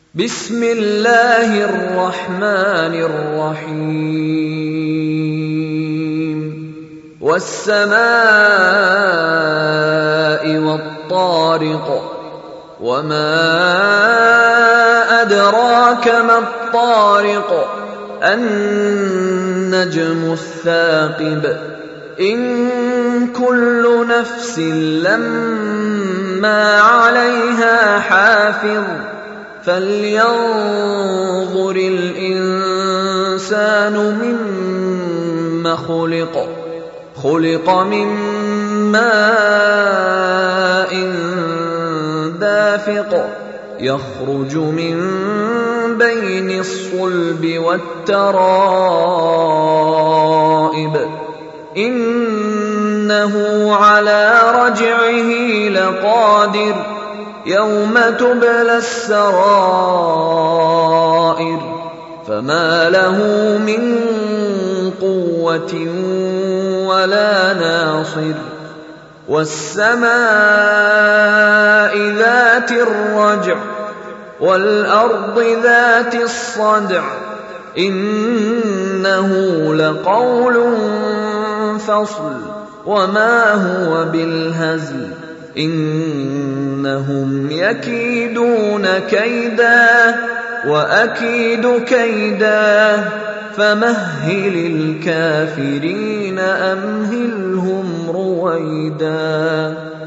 بسم الله الرحمن الرحيم والسماء والطارق وما أدراك ما الطارق النجم الثاقب إن كل نفس لما عليها حافظ فلينظر الإنسان مما خلق من ماء دافق يخرج من بين الصلب والترائب إنه على رجعه لقادر يوم تبلى السرائر فما له من قوة ولا ناصر والسماء ذات الرجع والأرض ذات الصدع إنه لقول فصل وما هو بالهزل إنهم يكيدون كيدا وأكيد كيدا فمهل الكافرين أمهلهم رويدا